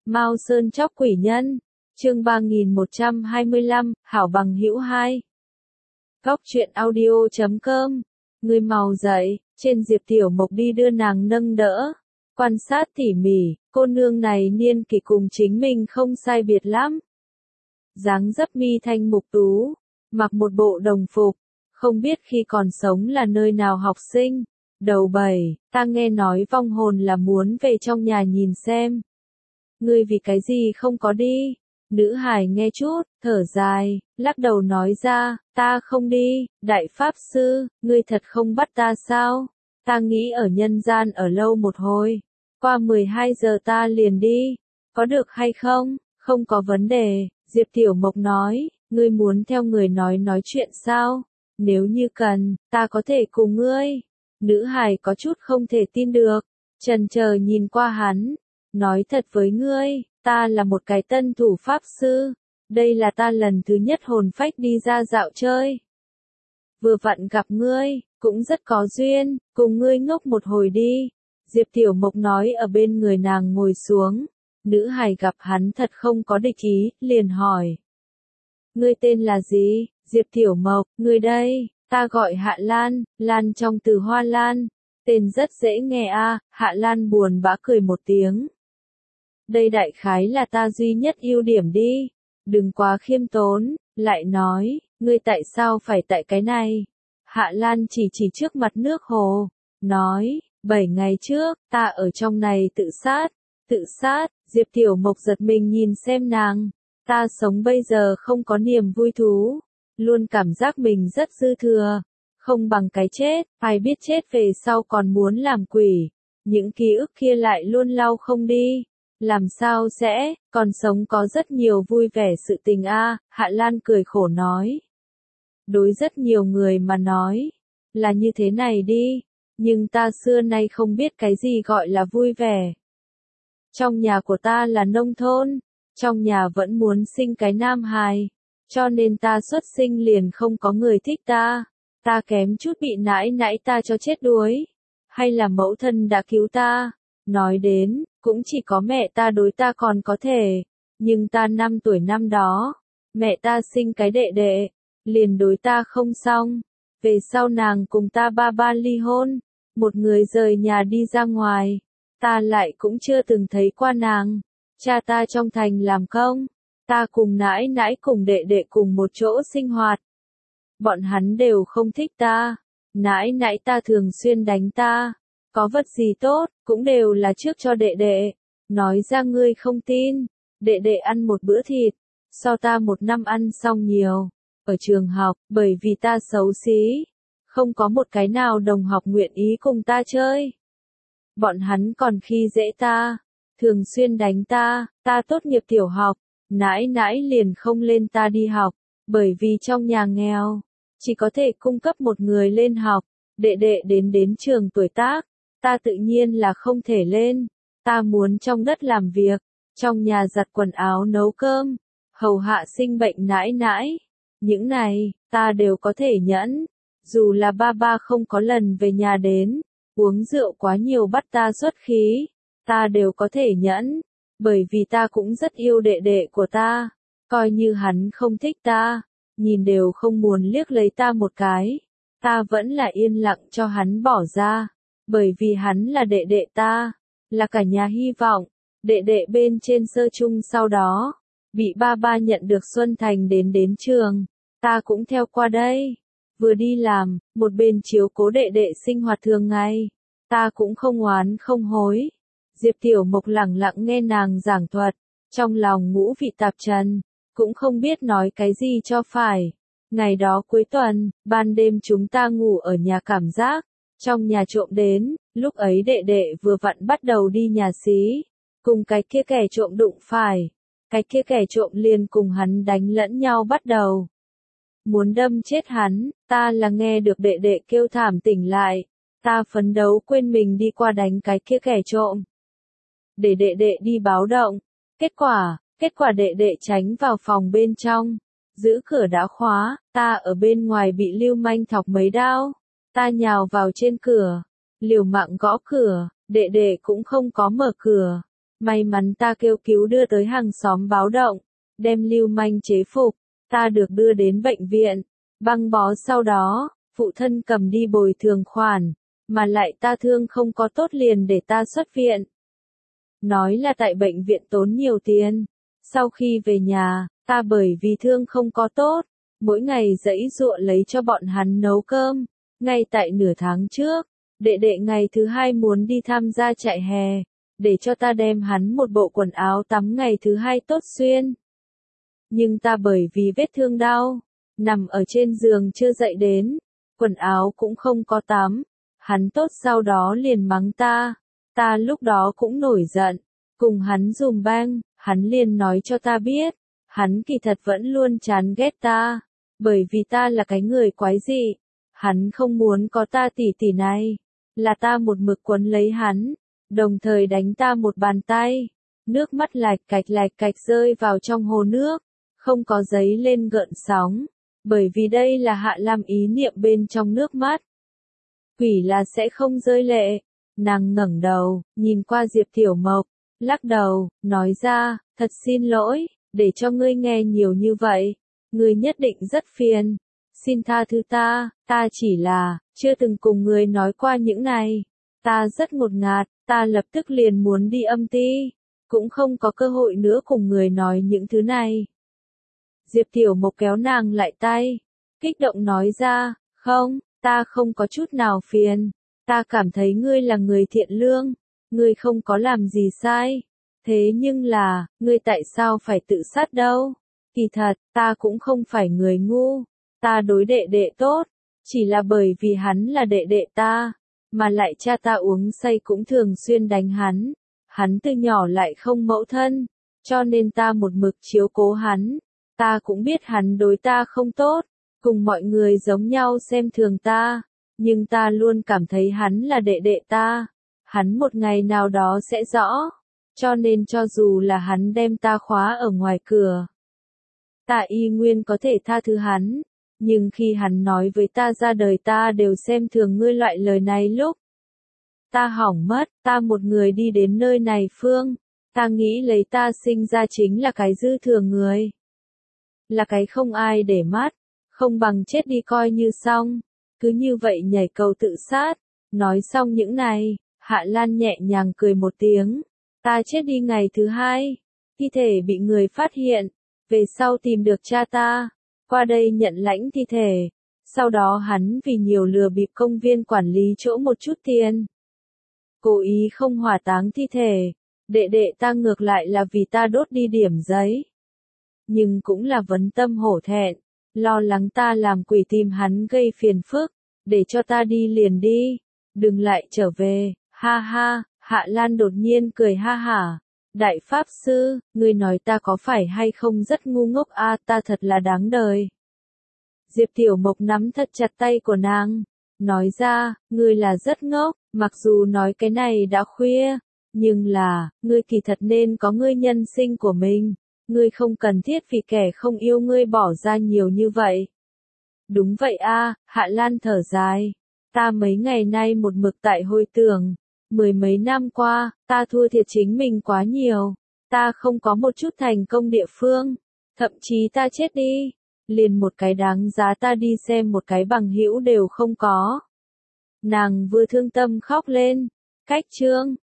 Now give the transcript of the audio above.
Mao Sơn chóc quỷ nhân. Chương 3125, Hảo bằng hữu 2. Góc truyện audio.com. Người màu dậy, trên Diệp Tiểu Mộc đi đưa nàng nâng đỡ. Quan sát tỉ mỉ, cô nương này niên kỷ cùng chính mình không sai biệt lắm. Dáng dấp mi thanh mục tú, mặc một bộ đồng phục, không biết khi còn sống là nơi nào học sinh. Đầu 7, ta nghe nói vong hồn là muốn về trong nhà nhìn xem. Ngươi vì cái gì không có đi? Nữ hải nghe chút, thở dài, lắc đầu nói ra, ta không đi, đại pháp sư, ngươi thật không bắt ta sao? Ta nghĩ ở nhân gian ở lâu một hồi, qua 12 giờ ta liền đi, có được hay không? Không có vấn đề, Diệp Tiểu Mộc nói, ngươi muốn theo người nói chuyện sao? Nếu như cần, ta có thể cùng ngươi. Nữ hải có chút không thể tin được, chần chờ nhìn qua hắn, nói thật với ngươi, ta là một cái tân thủ pháp sư, đây là ta lần thứ nhất hồn phách đi ra dạo chơi. Vừa vặn gặp ngươi, cũng rất có duyên, cùng ngươi ngốc một hồi đi. Diệp Tiểu Mộc nói ở bên người nàng ngồi xuống, nữ hài gặp hắn thật không có địch ý, liền hỏi. Ngươi tên là gì? Diệp Tiểu Mộc, ngươi đây, ta gọi Hạ Lan, Lan trong từ hoa lan, tên rất dễ nghe a. Hạ Lan buồn bã cười một tiếng. Đây đại khái là ta duy nhất ưu điểm đi, đừng quá khiêm tốn, lại nói, ngươi tại sao phải tại cái này? Hạ Lan chỉ trước mặt nước hồ, nói, 7 ngày trước, ta ở trong này tự sát, Diệp Tiểu Mộc giật mình nhìn xem nàng, ta sống bây giờ không có niềm vui thú, luôn cảm giác mình rất dư thừa, không bằng cái chết, ai biết chết về sau còn muốn làm quỷ, những ký ức kia lại luôn lau không đi. Làm sao sẽ, còn sống có rất nhiều vui vẻ sự tình a. Hạ Lan cười khổ nói. Đối rất nhiều người mà nói, là như thế này đi, nhưng ta xưa nay không biết cái gì gọi là vui vẻ. Trong nhà của ta là nông thôn, trong nhà vẫn muốn sinh cái nam hài, cho nên ta xuất sinh liền không có người thích ta kém chút bị nãi ta cho chết đuối, hay là mẫu thân đã cứu ta. Nói đến, cũng chỉ có mẹ ta đối ta còn có thể, nhưng ta 5 tuổi năm đó, mẹ ta sinh cái đệ đệ, liền đối ta không xong, về sau nàng cùng ta ba ly hôn, một người rời nhà đi ra ngoài, ta lại cũng chưa từng thấy qua nàng, cha ta trong thành làm công, ta cùng nãi cùng đệ đệ cùng một chỗ sinh hoạt. Bọn hắn đều không thích ta, nãi ta thường xuyên đánh ta. Có vật gì tốt, cũng đều là trước cho đệ đệ. Nói ra ngươi không tin, đệ đệ ăn một bữa thịt, so ta 1 năm ăn xong nhiều. Ở trường học, bởi vì ta xấu xí, không có một cái nào đồng học nguyện ý cùng ta chơi. Bọn hắn còn khi dễ ta, thường xuyên đánh ta tốt nghiệp tiểu học, nãi liền không lên ta đi học, bởi vì trong nhà nghèo, chỉ có thể cung cấp một người lên học, đệ đệ đến trường tuổi tác. Ta tự nhiên là không thể lên, ta muốn trong đất làm việc, trong nhà giặt quần áo nấu cơm, hầu hạ sinh bệnh nãi. Những này, ta đều có thể nhẫn, dù là ba không có lần về nhà đến, uống rượu quá nhiều bắt ta xuất khí, ta đều có thể nhẫn, bởi vì ta cũng rất yêu đệ đệ của ta, coi như hắn không thích ta, nhìn đều không muốn liếc lấy ta một cái, ta vẫn là yên lặng cho hắn bỏ ra. Bởi vì hắn là đệ đệ ta, là cả nhà hy vọng, đệ đệ bên trên sơ chung sau đó, bị ba nhận được Xuân Thành đến trường, ta cũng theo qua đây, vừa đi làm, một bên chiếu cố đệ đệ sinh hoạt thường ngày, ta cũng không oán không hối. Diệp Tiểu Mộc lẳng lặng nghe nàng giảng thuật, trong lòng ngũ vị tạp trần, cũng không biết nói cái gì cho phải. Ngày đó cuối tuần, ban đêm chúng ta ngủ ở nhà cảm giác. Trong nhà trộm đến, lúc ấy đệ đệ vừa vặn bắt đầu đi nhà xí, cùng cái kia kẻ trộm đụng phải, cái kia kẻ trộm liền cùng hắn đánh lẫn nhau bắt đầu. Muốn đâm chết hắn, ta là nghe được đệ đệ kêu thảm tỉnh lại, ta phấn đấu quên mình đi qua đánh cái kia kẻ trộm. Để đệ đệ đi báo động, kết quả đệ đệ tránh vào phòng bên trong, giữ cửa đã khóa, ta ở bên ngoài bị lưu manh thọc mấy đao. Ta nhào vào trên cửa, liều mạng gõ cửa, đệ đệ cũng không có mở cửa. May mắn ta kêu cứu đưa tới hàng xóm báo động, đem lưu manh chế phục, ta được đưa đến bệnh viện, băng bó sau đó, phụ thân cầm đi bồi thường khoản, mà lại ta thương không có tốt liền để ta xuất viện. Nói là tại bệnh viện tốn nhiều tiền. Sau khi về nhà, ta bởi vì thương không có tốt, mỗi ngày giãy giụa lấy cho bọn hắn nấu cơm. Ngay tại nửa tháng trước, đệ đệ ngày thứ hai muốn đi tham gia trại hè, để cho ta đem hắn một bộ quần áo tắm ngày thứ hai tốt xuyên. Nhưng ta bởi vì vết thương đau, nằm ở trên giường chưa dậy đến, quần áo cũng không có tắm. Hắn tốt sau đó liền mắng ta lúc đó cũng nổi giận, cùng hắn dùm beng, hắn liền nói cho ta biết, hắn kỳ thật vẫn luôn chán ghét ta, bởi vì ta là cái người quái dị, hắn không muốn có ta tỉ tỉ này, là ta một mực quấn lấy hắn, đồng thời đánh ta một bàn tay, nước mắt lạch cạch rơi vào trong hồ nước, không có giấy lên gợn sóng, bởi vì đây là Hạ Lam ý niệm bên trong nước mắt. Quỷ là sẽ không rơi lệ. Nàng ngẩng đầu, nhìn qua Diệp Tiểu Mộc, lắc đầu, nói ra, thật xin lỗi, để cho ngươi nghe nhiều như vậy. Ngươi nhất định rất phiền. Xin tha thứ ta chỉ là, chưa từng cùng ngươi nói qua những này. Ta rất ngột ngạt, ta lập tức liền muốn đi âm ty. Cũng không có cơ hội nữa cùng người nói những thứ này. Diệp Tiểu Mộc kéo nàng lại tay, kích động nói ra, không, ta không có chút nào phiền. Ta cảm thấy ngươi là người thiện lương, ngươi không có làm gì sai. Thế nhưng là, ngươi tại sao phải tự sát đâu? Kỳ thật, ta cũng không phải người ngu. Ta đối đệ đệ tốt, chỉ là bởi vì hắn là đệ đệ ta, mà lại cha ta uống say cũng thường xuyên đánh hắn. Hắn từ nhỏ lại không mẫu thân, cho nên ta một mực chiếu cố hắn. Ta cũng biết hắn đối ta không tốt, cùng mọi người giống nhau xem thường ta. Nhưng ta luôn cảm thấy hắn là đệ đệ ta. Hắn một ngày nào đó sẽ rõ. Cho nên cho dù là hắn đem ta khóa ở ngoài cửa, ta y nguyên có thể tha thứ hắn. Nhưng khi hắn nói với ta ra đời ta đều xem thường ngươi loại lời này lúc ta hỏng mất, ta một người đi đến nơi này Phương. Ta nghĩ lấy ta sinh ra chính là cái dư thừa người. Là cái không ai để mắt. Không bằng chết đi coi như xong. Cứ như vậy nhảy cầu tự sát. Nói xong những này, Hạ Lan nhẹ nhàng cười một tiếng. Ta chết đi ngày thứ hai. Thi thể bị người phát hiện. Về sau tìm được cha ta. Qua đây nhận lãnh thi thể. Sau đó hắn vì nhiều lừa bịp công viên quản lý chỗ một chút tiền. Cố ý không hỏa táng thi thể. Đệ đệ ta ngược lại là vì ta đốt đi điểm giấy. Nhưng cũng là vấn tâm hổ thẹn. Lo lắng ta làm quỷ tìm hắn gây phiền phức. Để cho ta đi liền đi. Đừng lại trở về. Ha ha. Hạ Lan đột nhiên cười ha hả. Đại Pháp Sư, ngươi nói ta có phải hay không rất ngu ngốc a, ta thật là đáng đời. Diệp Tiểu Mộc nắm thật chặt tay của nàng. Nói ra, ngươi là rất ngốc, mặc dù nói cái này đã khuya. Nhưng là, ngươi kỳ thật nên có ngươi nhân sinh của mình. Ngươi không cần thiết vì kẻ không yêu ngươi bỏ ra nhiều như vậy. Đúng vậy a, Hạ Lan thở dài. Ta mấy ngày nay một mực tại hồi tưởng. 10 mấy năm qua, ta thua thiệt chính mình quá nhiều. Ta không có một chút thành công địa phương. Thậm chí ta chết đi. Liền một cái đáng giá ta đi xem một cái bằng hữu đều không có. Nàng vừa thương tâm khóc lên. Cách chương.